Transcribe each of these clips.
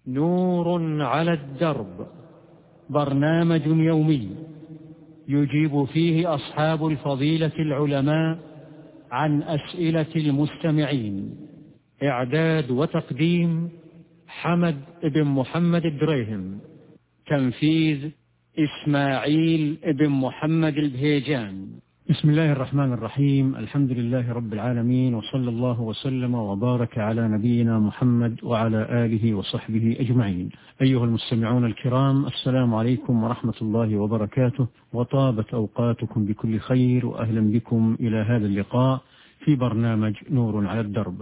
نور على الدرب، برنامج يومي يجيب فيه أصحاب الفضيلة العلماء عن أسئلة المستمعين. إعداد وتقديم حمد بن محمد الدريهم، تنفيذ إسماعيل بن محمد البهيجان. بسم الله الرحمن الرحيم، الحمد لله رب العالمين، وصلى الله وسلم وبارك على نبينا محمد وعلى آله وصحبه أجمعين. أيها المستمعون الكرام، السلام عليكم ورحمة الله وبركاته، وطابت أوقاتكم بكل خير، وأهلا بكم إلى هذا اللقاء في برنامج نور على الدرب.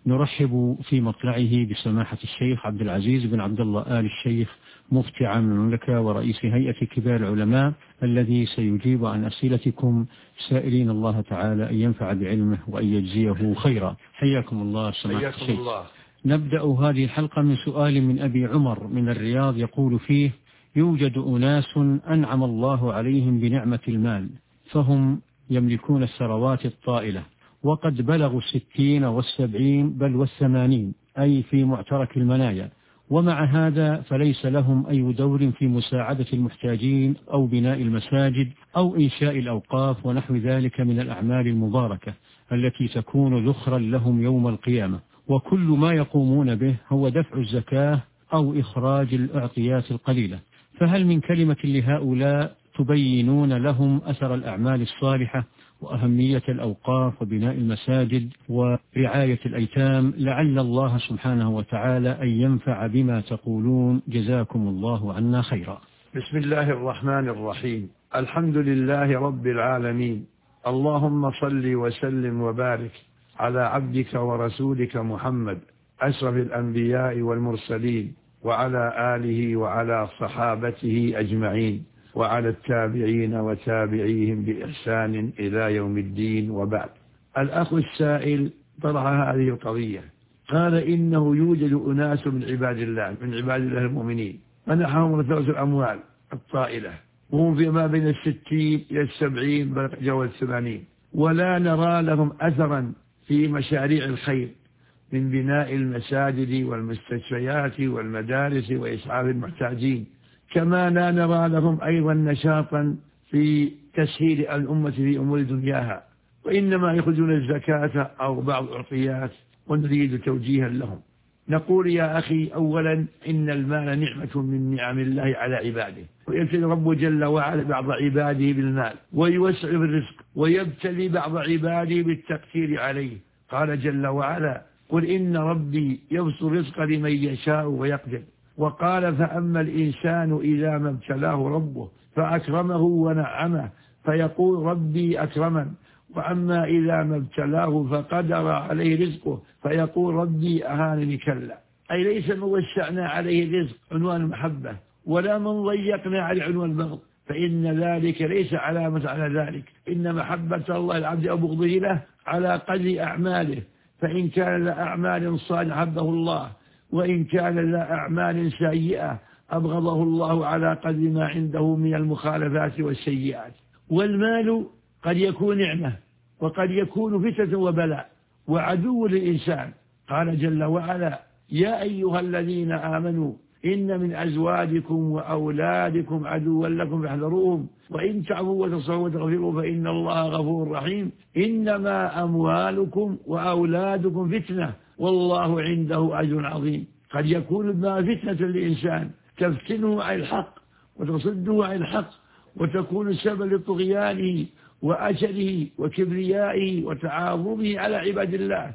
نرحب في مطلعه بسماحة الشيخ عبد العزيز بن عبد الله آل الشيخ، مفتي عام المملكة ورئيس هيئة كبار العلماء، الذي سيجيب عن أسئلتكم، سائلين الله تعالى أن ينفع بعلمه وأن يجزيه خيرا. حياكم الله سماحة الشيخ. نبدأ هذه الحلقة من سؤال من أبي عمر من الرياض، يقول فيه: يوجد أناس أنعم الله عليهم بنعمة المال، فهم يملكون الثروات الطائلة، وقد بلغوا 60 و70 بل و80، أي في معترك المنايا، ومع هذا فليس لهم أي دور في مساعدة المحتاجين أو بناء المساجد أو إنشاء الأوقاف ونحو ذلك من الأعمال المباركة التي تكون ذخرا لهم يوم القيامة، وكل ما يقومون به هو دفع الزكاة أو إخراج الأعطيات القليلة. فهل من كلمة لهؤلاء تبينون لهم أثر الأعمال الصالحة وأهمية الأوقاف وبناء المساجد ورعاية الأيتام، لعل الله سبحانه وتعالى أن ينفع بما تقولون، جزاكم الله عنا خيرا. بسم الله الرحمن الرحيم، الحمد لله رب العالمين، اللهم صل وسلم وبارك على عبدك ورسولك محمد أشرف الأنبياء والمرسلين، وعلى آله وعلى صحابته أجمعين، وعلى التابعين وتابعيهم بإحسان إلى يوم الدين، وبعد. الأخ السائل طرح هذه القضية، قال إنه يوجد أناس من عباد الله المؤمنين منحهم رؤوس الأموال الطائلة، وهم فيما بين 60 إلى 70 بل جاوز 80، ولا نرى لهم أثرا في مشاريع الخير من بناء المساجد والمستشفيات والمدارس وإسعاف المحتاجين، كما لا نرى لهم أيضا نشاطا في تسهيل الأمة في أمور دنياها، وإنما يأخذون الزكاة أو بعض العطيات، ونريد توجيها لهم. نقول يا أخي، أولا إن المال نعمة من نعم الله على عباده، ويبتلي رب جل وعلا بعض عباده بالمال ويوسع في الرزق، ويبتلي بعض عباده بالتقتير عليه. قال جل وعلا: قل إن ربي يبسط الرزق لمن يشاء ويقدر. وقال: فأما الإنسان إذا ما ابتلاه ربه فأكرمه ونعمه فيقول ربي أكرمن، وأما إذا ما ابتلاه فقدر عليه رزقه فيقول ربي أهانني. كلا، أي ليس من وسعنا عليه الرزق عنوان المحبة، ولا من ضيقنا عليه عنوان البغض، فإن ذلك ليس علامة على ذلك. إن محبة الله العبد أو بغضه له على قدر أعماله، فإن كان لأعمال صالحة حبه الله، وإن كان لأعمال سيئة أبغضه الله على قدر ما عنده من المخالفات والسيئات. والمال قد يكون نعمة، وقد يكون فتنة وبلاء وعدو للإنسان. قال جل وعلا: يا أيها الذين آمنوا إن من أزواجكم وأولادكم عدوا لكم فاحذروهم، وإن تعفوا وتصفحوا وتغفروا فإن الله غفور رحيم. إنما أموالكم وأولادكم فتنة والله عنده أجر عظيم. قد يكون المال فتنة للإنسان، تفتنه عن الحق وتصده عن الحق، وتكون سبب لطغيانه وأجله وكبريائه وتعاظمه على عباد الله.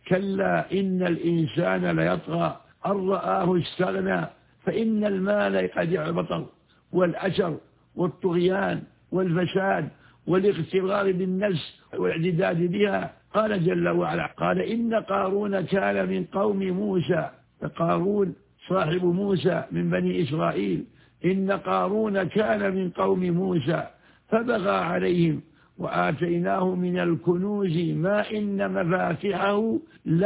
كلا إن الإنسان ليطغى أن رآه استغنى، فإن المال قد يعبطه، والأشر والطغيان والفساد والاغترار بالنفس والاعتداد بها. قال جل وعلا: قال إن قارون كان من قوم موسى، قارون صاحب موسى من بني إسرائيل، إن قارون كان من قوم موسى فبغى عليهم وآتيناه من الكنوز ما إن مفاتحه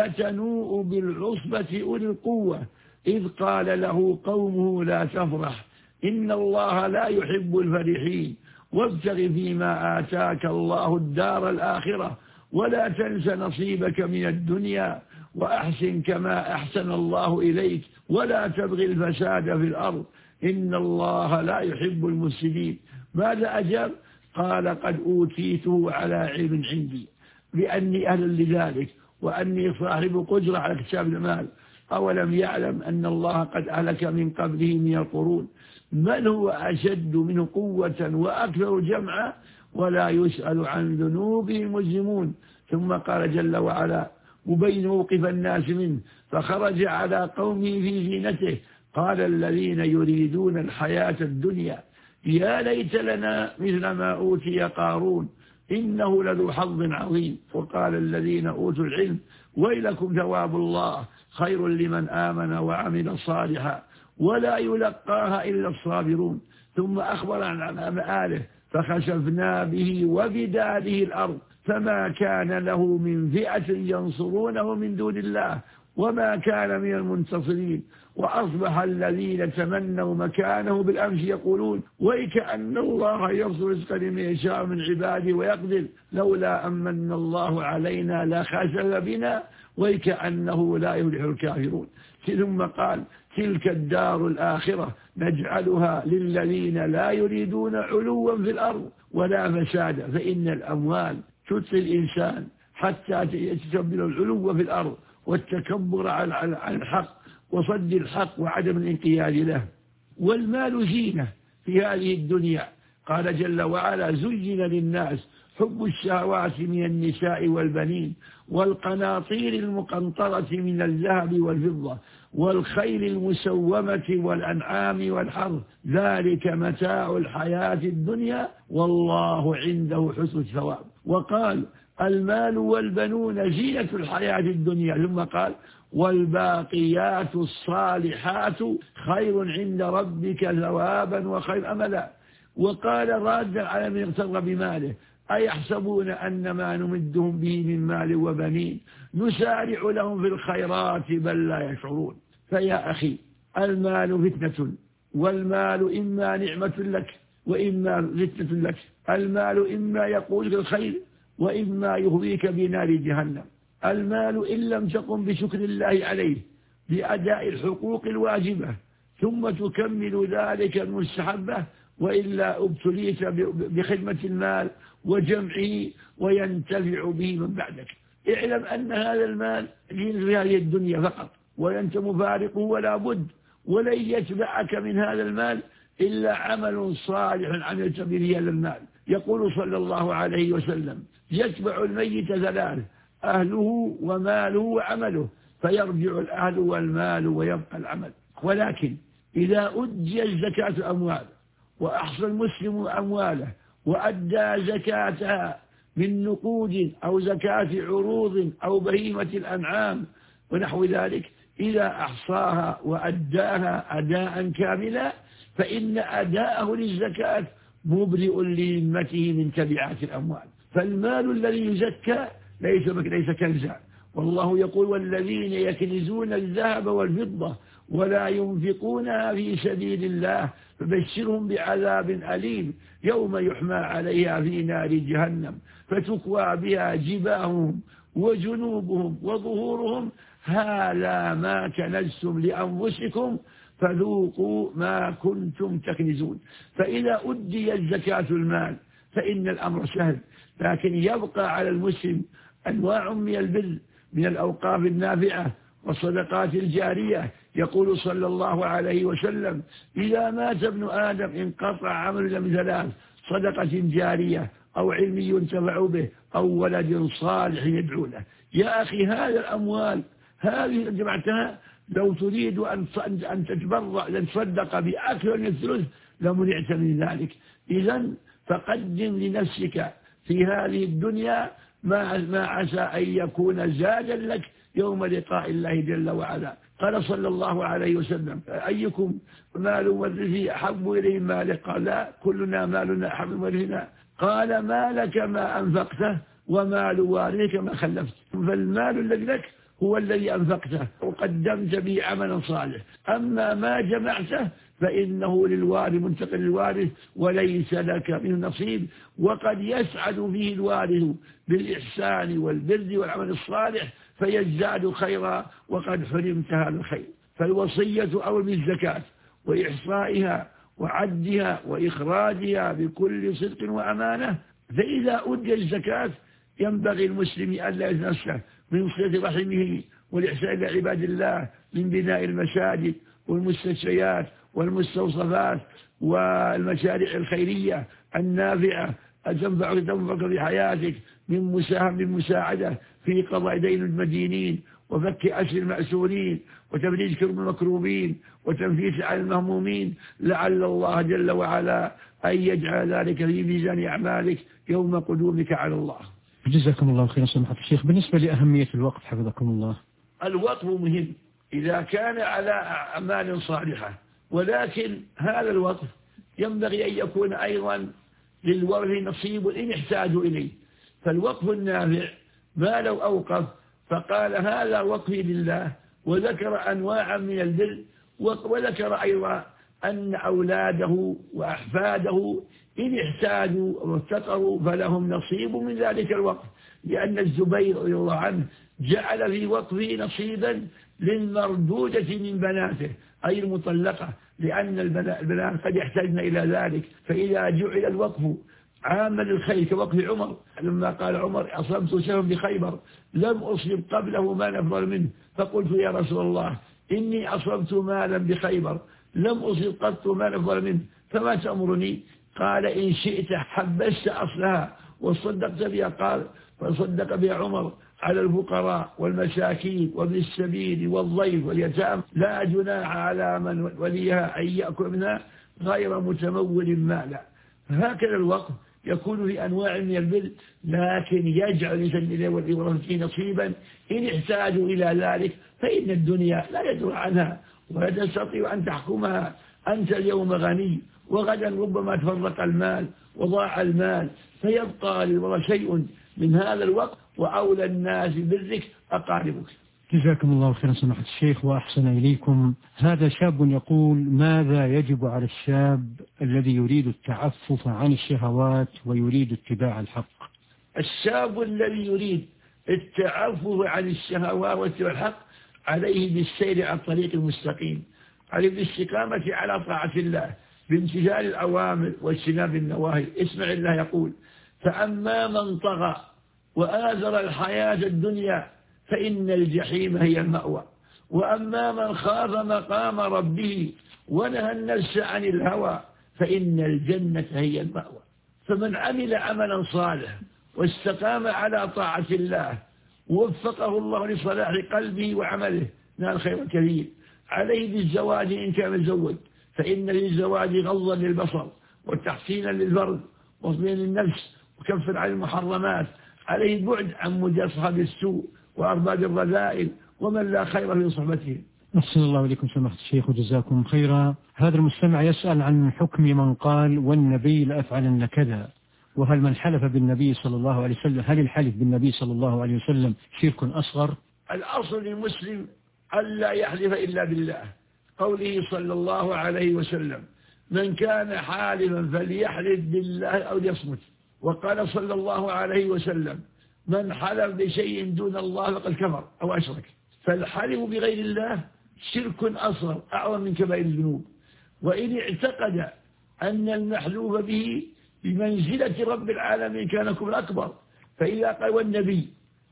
لتنوء بالعصبة أولي القوة إذ قال له قومه لا تفرح إن الله لا يحب الفرحين وابتغ فيما آتاك الله الدار الآخرة ولا تنس نصيبك من الدنيا وأحسن كما أحسن الله إليك ولا تبغي الفساد في الأرض إن الله لا يحب المفسدين. ماذا أجاب؟ قال قد أوتيته على علم عندي بأني أهل لذلك وأني صاحب قدرة على اكتساب المال. أولم يعلم أن الله قد أهلك من قبله من القرون من هو أشد منه قوة وأكثر جمعا ولا يسأل عن ذنوبهم المجرمون. ثم قال جل وعلا مبين موقف الناس منه فخرج على قومه في زينته قال الذين يريدون الحياة الدنيا يا ليت لنا مثل ما أوتي قارون إنه لذو حظ عظيم. وقال الذين أوتوا العلم ويلكم ثواب الله خير لمن آمن وعمل صالحا ولا يلقاها إلا الصابرون. ثم أخبر عن مآله فخسفنا به وبداره الأرض فما كان له من فئة ينصرونه من دون الله وما كان من المنتصرين. وأصبح الذين تمنوا مكانه بالأمس يقولون ويكأن الله يرزق رزقا لمن يشاء من عباده ويقدر لولا أمن الله علينا لخسف بنا ويكأنه لا يفلح الكافرون. ثم قال تلك الدار الآخرة نجعلها للذين لا يريدون علوا في الأرض ولا فسادا فإن الأموال تطفي الإنسان حتى يتسبب العلو في الأرض والتكبر عن الحق وصد الحق وعدم الانقياد له. والمال زينة في هذه الدنيا. قال جل وعلا زين للناس حب الشهوات من النساء والبنين والقناطير المقنطرة من الذهب والفضة والخيل المسومة والأنعام والحرث ذلك متاع الحياة الدنيا والله عنده حسن الثواب. وقال المال والبنون زينة الحياة الدنيا. ثم قال والباقيات الصالحات خير عند ربك ثوابا وخير أملا. وقال رادا على من اغتر بماله أيحسبون أن ما نمدهم به من مال وبنين نسارع لهم في الخيرات بل لا يشعرون. فيا أخي المال فتنة والمال إما نعمة لك وإما فتنة لك. المال إما يقول الخير وإما يهويك بنار جهنم. المال إن لم تقم بشكر الله عليه بأداء الحقوق الواجبة ثم تكمل ذلك المستحبة وإلا ابتليت بخدمة المال وجمعه وينتفع به من بعدك. اعلم أن هذا المال في هذه الدنيا فقط وأنت مفارقه ولا بد ولن يتبعك من هذا المال إلا عمل صالح عملت به هذا المال. يقول صلى الله عليه وسلم يتبع الميت ثلاث أهله وماله وعمله فيرجع الأهل والمال ويبقى العمل. ولكن إذا أدي الزكاة الأموال وأحصى المسلم أمواله وأدى زكاتها من نقود أو زكاة عروض أو بهيمة الأنعام ونحو ذلك إذا أحصاها وأداها أداء كاملا فإن أداءه للزكاة مبرئ لذمته من تبعات الأموال. فالمال الذي يزكى ليس كنزا. والله يقول والذين يكنزون الذهب والفضة ولا ينفقونها في سبيل الله فبشرهم بعذاب أليم يوم يحمى عليها في نار جهنم فتكوى بها جباههم وجنوبهم وظهورهم هذا ما كنزتم لأنفسكم فذوقوا ما كنتم تكنزون. فإذا أدي الزكاة المال فإن الأمر سهل، لكن يبقى على المسلم أنواع من البر من الأوقاف النافعة والصدقات الجارية. يقول صلى الله عليه وسلم إذا مات ابن آدم انقطع عمل من ثلاث: صدقة جارية أو علم ينتفع به أو ولد صالح يدعو له. يا أخي هذا الأموال هذه جمعتها لو تريد أن تتبرع لتصدق بأكثر من الثلث لمنعت من ذلك. إذن فقدم لنفسك في هذه الدنيا ما عسى أن يكون زادا لك يوم لقاء الله جل وعلا. قال صلى الله عليه وسلم أيكم مال ورثه أحب إليه ماله؟ قال لا، كلنا مالنا أحب ورثنا. قال ما لك ما أنفقته ومال وارثك ما خلفت. فالمال الذي لك هو الذي أنفقته وقدمت به عملا صالح، أما ما جمعته فإنه للوارث منتقل للوارث وليس لك منه نصيب. وقد يسعد فيه الوارث بالإحسان والبر والعمل الصالح فيزداد خيرا وقد حرمت هذا الخير. فالوصية أول بالزكاة وإحصائها وعدها وإخراجها بكل صدق وأمانة. فإذا أدى الزكاة ينبغي المسلم ألا يتنسى من صلة رحمه والإحسان إلى عباد الله، من بناء المساجد والمستشفيات والمستوصفات والمشاريع الخيرية النافعة تنفعك في حياتك، من مساعدة في قضاء دين المدينين وفك أسر المأسورين وتفريج كرب المكروبين وتنفيس عن المهمومين، لعل الله جل وعلا أن يجعل ذلك في ميزان أعمالك يوم قدومك على الله. جزاكم الله خيرا سماحة الشيخ. بالنسبة لأهمية الوقف حفظكم الله، الوقف مهم إذا كان على أعمال صالحة، ولكن هذا الوقف ينبغي أن يكون أيضا للورث نصيب إن احتاجوا إليه. فالوقف النافع ما لو أوقف فقال هذا وقفي لله وذكر أنواعا من البر، وذكر أيضا أن أولاده وأحفاده إن احتاجوا وافتقروا فلهم نصيب من ذلك الوقف، لأن الزبير رضي الله عنه جعل في وقفه نصيبا للمردودة من بناته أي المطلقة، لأن البنات قد يحتاجن إلى ذلك. فإذا جعل الوقف عاما للخير كوقف عمر لما قال عمر أصبت سهم بخيبر لم أصب قبله ما أفضل منه، فقلت يا رسول الله إني أصبت مالا بخيبر لم أصب قط ما أفضل منه فما تأمرني؟ قال إن شئت حبست أصلها وصدقت بها. قال فصدق بها عمر على الفقراء والمساكين وابن السبيل والضيف واليتام، لا جناح على من وليها أن يأكل منها غير متمول مالا. هكذا الوقف يكون في أنواع من البر، لكن يجعل لسبيل والورثة نصيبا إن احتاجوا إلى ذلك، فإن الدنيا لا يدرى عنها ولا تستطيع أن تحكمها. أنت اليوم غني وغدا ربما تفرق المال وضاع المال، فيبقى للورثة شيء من هذا الوقت، وأولى الناس برك أقاربك. جزاكم الله خيرا سماحة الشيخ وأحسن إليكم. هذا شاب يقول ماذا يجب على الشاب الذي يريد التعفف عن الشهوات ويريد اتباع الحق؟ الشاب الذي يريد التعفف عن الشهوات واتباع الحق عليه بالسير على الطريق المستقيم، عليه بالاستقامة على طاعة الله بامتثال الأوامر واجتناب النواهي. اسمع الله يقول فأما من طغى وآثر الحياة الدنيا فإن الجحيم هي المأوى، وأما من خاف مقام ربه ونهى النفس عن الهوى فإن الجنة هي المأوى. فمن عمل عملا صالحا واستقام على طاعة الله ووفقه الله لصلاح قلبه وعمله نال خير كثير. عليه بالزواج إن كان متزوج، فإن للزواج غضا للبصر وتحسينا للفرد وصبيا للنفس وكفا عن المحرمات. عليه البعد عن مجاصحة السوء وأرباب الرذائل ومن لا خير في صحبته. أحسن الله إليكم سماحة الشيخ وجزاكم خيرا. هذا المستمع يسأل عن حكم من قال والنبي لأفعلن كذا، وهل من حلف بالنبي صلى الله عليه وسلم هل الحلف بالنبي صلى الله عليه وسلم شرك أصغر؟ الأصل للمسلم ألا يحلف إلا بالله، قوله صلى الله عليه وسلم من كان حالفا فليحلف بالله أو ليصمت. وقال صلى الله عليه وسلم من حلف بشيء دون الله فقد كفر أو أشرك. فالحلف بغير الله شرك أصغر أعظم من كبائر الذنوب. وإن اعتقد أن المحلوف به بمنزلة رب العالمين كان كفر أكبر. فإذا قال والنبي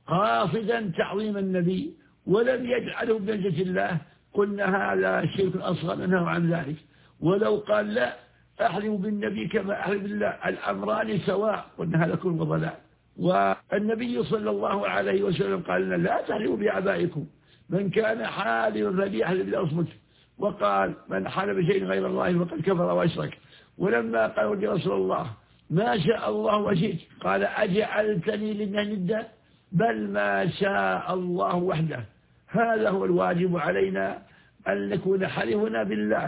قاصدا تعظيم النبي ولم يجعله بمنزلة الله قلنا هذا شرك أصغر ننهى عن ذلك. ولو قال لا أحلف بالنبي كما أحلف بالله الأمران سواء قلنا هذا كفر وضلال. والنبي صلى الله عليه وسلم قال لنا لا تحلفوا بآبائكم من كان حالفا فليحلف بالله أصمت. وقال من حلف بشيء غير الله فقد كفر وأشرك. ولما قالوا لرسول الله ما شاء الله وشئت قال أجعلتني لله ندا بل ما شاء الله وحده. هذا هو الواجب علينا أن نكون حلفنا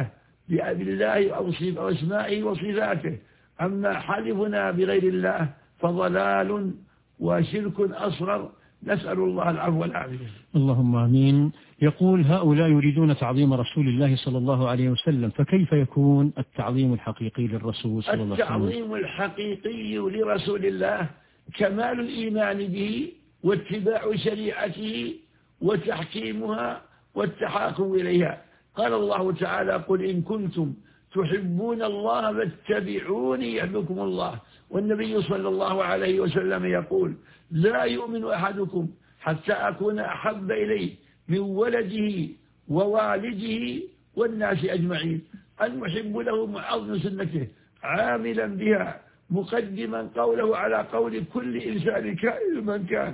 بالله أو أسمائه وصفاته. أما حلفنا بغير الله فضلال وشرك أصغر، نسأل الله العفو والعافية. اللهم آمين. يقول هؤلاء يريدون تعظيم رسول الله صلى الله عليه وسلم، فكيف يكون التعظيم الحقيقي للرسول صلى الله عليه وسلم؟ التعظيم الحقيقي لرسول الله كمال الإيمان به واتباع شريعته وتحكيمها والتحاكم إليها. قال الله تعالى: قل إن كنتم تحبون الله فاتبعوني يحببكم الله. والنبي صلى الله عليه وسلم يقول: لا يؤمن أحدكم حتى أكون أحب إليه من ولده ووالده والناس أجمعين. المحب له معظم سنته عاملا بها مقدما قوله على قول كل إنسان كائن من كان،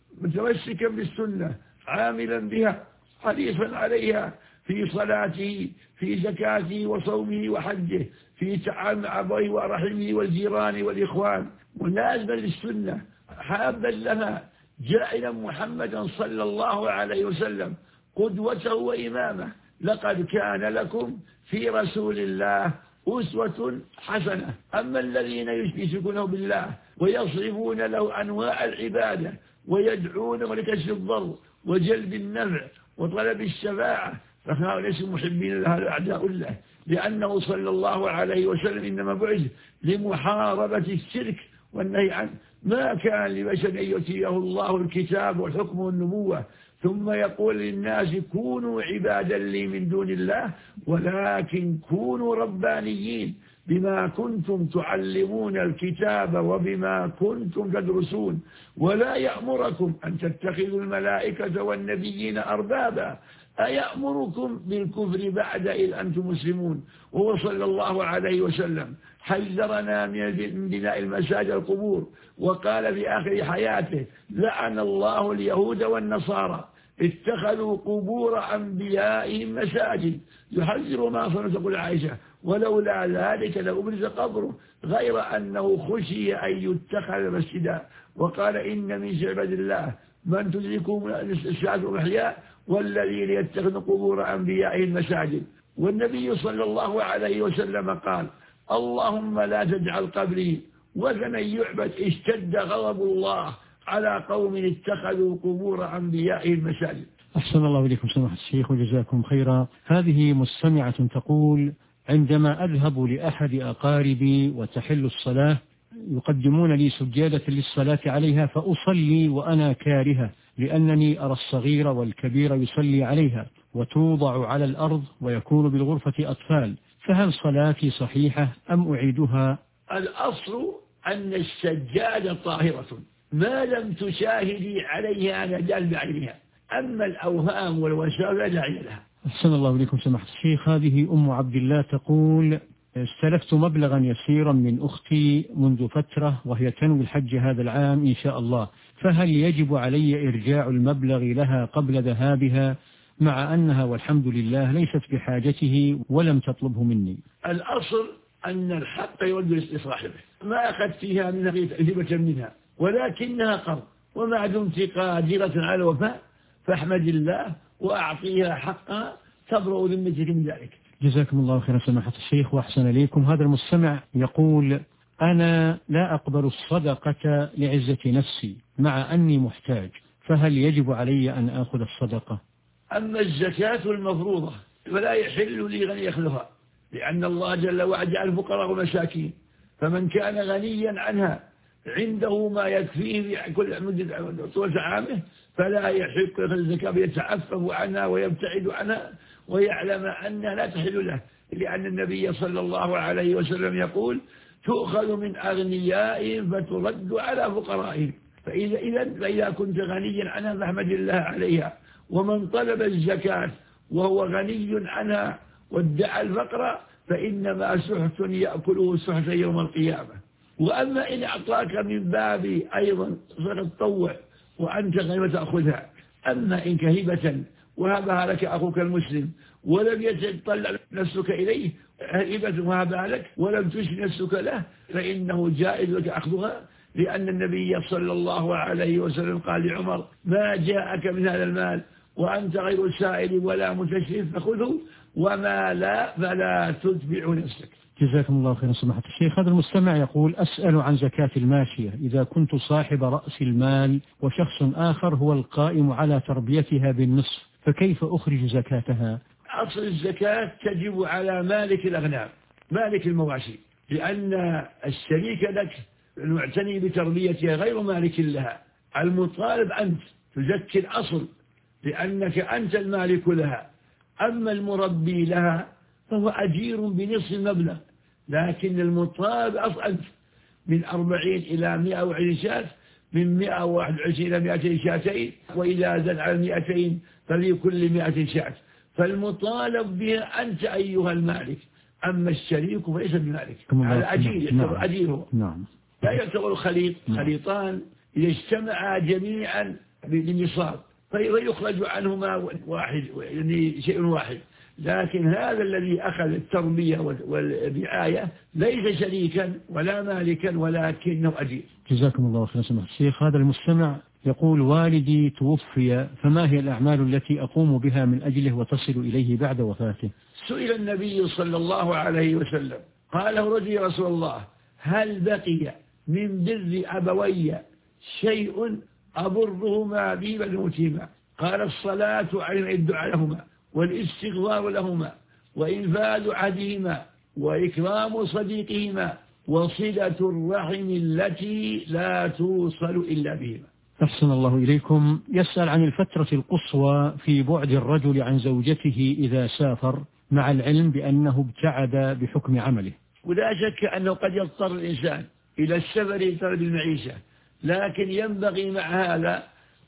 متمسكا بالسنة عاملا بها حريصا عليها في صلاته في زكاته وصومه وحجه، في تعامل مع أبويه ورحمه والجيران والإخوان، ملازما للسنة حابا لها، جائلا محمدا صلى الله عليه وسلم قدوته وإمامه. لقد كان لكم في رسول الله أسوة حسنة. أما الذين يشركون بالله ويصرفون له أنواع العبادة ويدعونه لكشف الضر وجلب النفع وطلب الشفاعة فهؤلاء ليسوا محبين لها الأعداء الله، لأنه صلى الله عليه وسلم إنما بعث لمحاربة الشرك والنهي عنه. ما كان لبشر أن يؤتيه الله الكتاب والحكم والنبوة ثم يقول للناس كونوا عبادا لي من دون الله، ولكن كونوا ربانيين بما كنتم تعلمون الكتاب وبما كنتم تدرسون، ولا يأمركم أن تتخذوا الملائكة والنبيين أربابا أيأمركم بالكفر بعد إذ أنتم مسلمون. وهو صلى الله عليه وسلم حذرنا من بناء المساجد القبور، وقال في آخر حياته: لعن الله اليهود والنصارى اتخذوا قبور أنبيائهم مساجد. يحذر ما صنع تقول عائشة: ولولا ذلك لأبرز قبره، غير أنه خشي أن يتخذ مسجدا. وقال: إن من عباد الله من تدركهم الساعة والأحياء والذين يتخذون قبور أنبيائهم مساجد. والنبي صلى الله عليه وسلم قال: اللهم لا تجعل قبري وثنا يعبد اشتد غضب الله على قوم اتخذوا قبور أنبيائهم مساجد. أحسن الله إليكم سماحة الشيخ وجزاكم خيرا. هذه مستمعة تقول: عندما أذهب لأحد أقاربي وتحل الصلاة يقدمون لي سجادة للصلاة عليها فأصلي وأنا كارهة، لأنني أرى الصغير والكبير يصلي عليها وتوضع على الأرض ويكون بالغرفة أطفال، فهل صلاتي صحيحة أم أعيدها؟ الأصل أن السجادة طاهرة ما لم تشاهدي عليها نجال بعينها، أما الأوهام والوساوس لا داعي لها. أحسن الله إليكم سماحة الشيخ. هذه أم عبد الله تقول: استلفت مبلغا يسيرا من أختي منذ فترة وهي تنوي الحج هذا العام إن شاء الله، فهل يجب علي إرجاع المبلغ لها قبل ذهابها مع أنها والحمد لله ليست بحاجته ولم تطلبه مني؟ الأصل أن الحق يرد لصاحبه، ما أخذت فيها من هبة منها ولكنها قرض، وما دمت قادرة على الوفاء فاحمد الله وأعطيها حقها تبرأ ذمتك من ذلك. جزاكم الله خيرا سماحة الشيخ وأحسن إليكم. هذا المستمع يقول: أنا لا أقبل الصدقة لعزة نفسي مع أني محتاج، فهل يجب علي أن أخذ الصدقة؟ أما الزكاة المفروضة فلا يحل لي غني يأخذها، لأن الله جل وعلا جعل الفقراء والمساكين، فمن كان غنيا عنها عنده ما يكفيه في كل مدة طول عامه فلا يحق يأخذ الزكاة، يتعفف عنها ويبتعد عنها ويعلم أنها لا تحل له، لأن النبي صلى الله عليه وسلم يقول: تؤخذ من أغنيائهم فترد على فقرائهم. فإذا كنت غنيا عنها فاحمد الله عليها. ومن طلب الزكاة وهو غني عنها وادعى الفقر فإنما سحت يأكله سحتا يوم القيامة. وأما إن أعطاك من باب أيضا تطوع وأنت غير تأخذها، أما إن كهبة وهبها لك أخوك المسلم ولم يتطلع نفسك إليه، هبة وهبها لك ولم تشر نفسك له، فإنه جائز لك أخذها، لأن النبي صلى الله عليه وسلم قال لعمر: ما جاءك من هذا المال وأنت غير سائل ولا متشرف فخذه، وما لا فلا تتبع نفسك. جزاكم الله خيرا سماحة الشيخ. هذا المستمع يقول: أسأل عن زكاة الماشية إذا كنت صاحب رأس المال وشخص آخر هو القائم على تربيتها بالنصف، فكيف أخرج زكاتها؟ أصل الزكاة تجب على مالك الأغنام، مالك المواشي، لأن الشريك لك المعتني بتربيتها غير مالك لها. المطالب أنت تزكي الأصل، لأنك أنت المالك لها. أما المربي لها فهو أجير بنصف المبلغ، لكن المطالب أصعد من 40 إلى 120 شاة، من 121 إلى 200 شاتين، وإذا زاد على 200 ففي كل 100 شاة. فالمطالب بها أنت أيها المالك، أما الشريك فليس بمالك، على أجير يعتبر أجيره. لا يعتبر خليطان إذا اجتمعا جميعا بالنصاب فيخرج عنهما واحد، يعني شيء واحد. لكن هذا الذي أخذ التربية والرعاية ليس شريكا ولا مالكا ولكنه أجير. جزاكم الله خيرا سماحة الشيخ. هذا المستمع يقول: والدي توفي، فما هي الأعمال التي أقوم بها من أجله وتصل إليه بعد وفاته؟ سئل النبي صلى الله عليه وسلم قال: رجل يا رسول الله، هل بقي من بر أبوي شيء أبرهما به بنوتهما؟ قال: الصلاة على الدعاء لهما، والاستغفار لهما، وإنفاذ عهدهما، وإكرام صديقهما، وصلة الرحم التي لا توصل إلا بهما. أحسن الله إليكم. يسأل عن الفترة القصوى في بعد الرجل عن زوجته إذا سافر، مع العلم بأنه ابتعد بحكم عمله. ولا شك أنه قد يضطر الإنسان إلى السفر لطلب المعيشة، لكن ينبغي مع هذا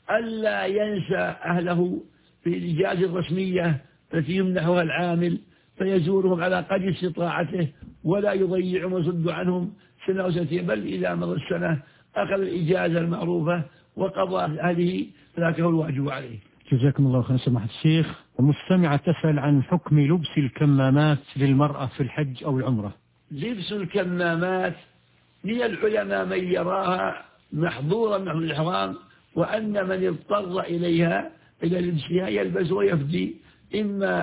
ألا ينسى أهله في الإجازة الرسمية التي يمنحها العامل، فيزورهم على قدر استطاعته ولا يضيعهم ويصد عنهم سنة أو سنتين، بل إذا مضى السنة أخذ الإجازة المعروفة وقضى هذه ذاك هو الواجب عليه. جزاكم الله خيرا سماحة الشيخ. ومستمعة تسأل عن حكم لبس الكمامات للمرأة في الحج أو العمرة. لبس الكمامات من العلماء من يراها محظورا من الإحرام، وأن من اضطر إليها إلى لبسها يلبس ويفدي، إما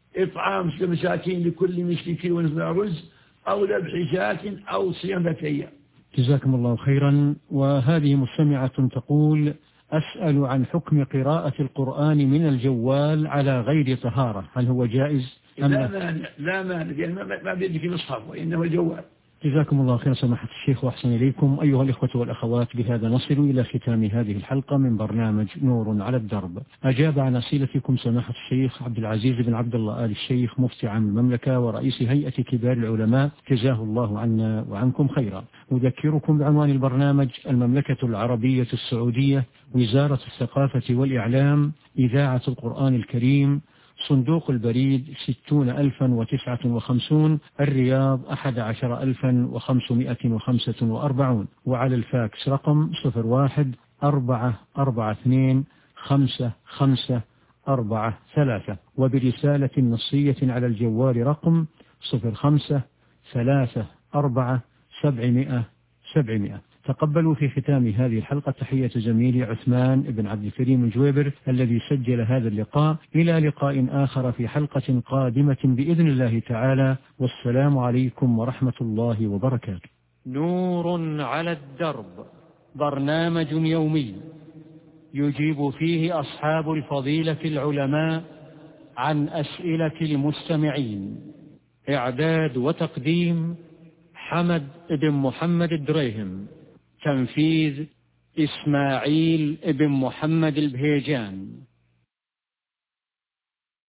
إطعام مساكين لكل مسكين ونصف رز، أو ذبح شاة، أو صيام 3 أيام. جزاكم الله خيرا. وهذه مستمعة تقول: أسأل عن حكم قراءة القرآن من الجوال على غير طهارة، هل هو جائز؟ لا مانع لأن ما بيدك مصحف وإنما الجوال. جزاكم الله خيرا سماحة الشيخ وأحسن إليكم. أيها الإخوة والأخوات، بهذا نصل إلى ختام هذه الحلقة من برنامج نور على الدرب. أجاب عن أسئلتكم سماحة الشيخ عبد العزيز بن عبد الله آل الشيخ، مفتي عام المملكة ورئيس هيئة كبار العلماء، جزاه الله عنا وعنكم خيرا. أذكركم بعنوان البرنامج: المملكة العربية السعودية، وزارة الثقافة والإعلام، إذاعة القرآن الكريم، صندوق البريد 60,059 الرياض 11,545، وعلى الفاكس رقم 01-442-5543، وبرسالة نصية على الجوال رقم 05-34-700-700. تقبلوا في ختام هذه الحلقة تحية زميلي عثمان بن عبد الكريم الجويبر الذي سجل هذا اللقاء. إلى لقاء آخر في حلقة قادمة بإذن الله تعالى، والسلام عليكم ورحمة الله وبركاته. نور على الدرب، برنامج يومي يجيب فيه أصحاب الفضيلة العلماء عن أسئلة المستمعين. إعداد وتقديم حمد بن محمد الدريهم. تنفيذ إسماعيل بن محمد البهيجان.